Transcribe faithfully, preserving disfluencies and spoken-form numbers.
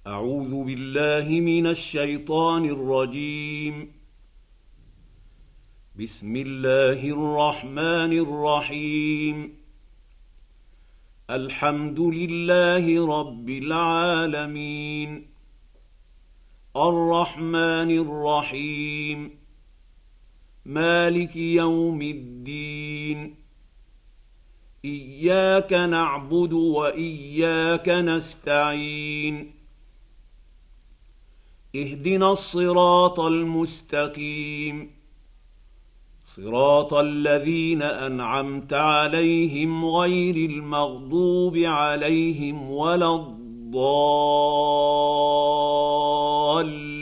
أعوذ بالله من الشيطان الرجيم. بسم الله الرحمن الرحيم. الحمد لله رب العالمين، الرحمن الرحيم، مالك يوم الدين، إياك نعبد وإياك نستعين، اهدنا الصراط المستقيم، صراط الذين أنعمت عليهم غير المغضوب عليهم ولا الضالين.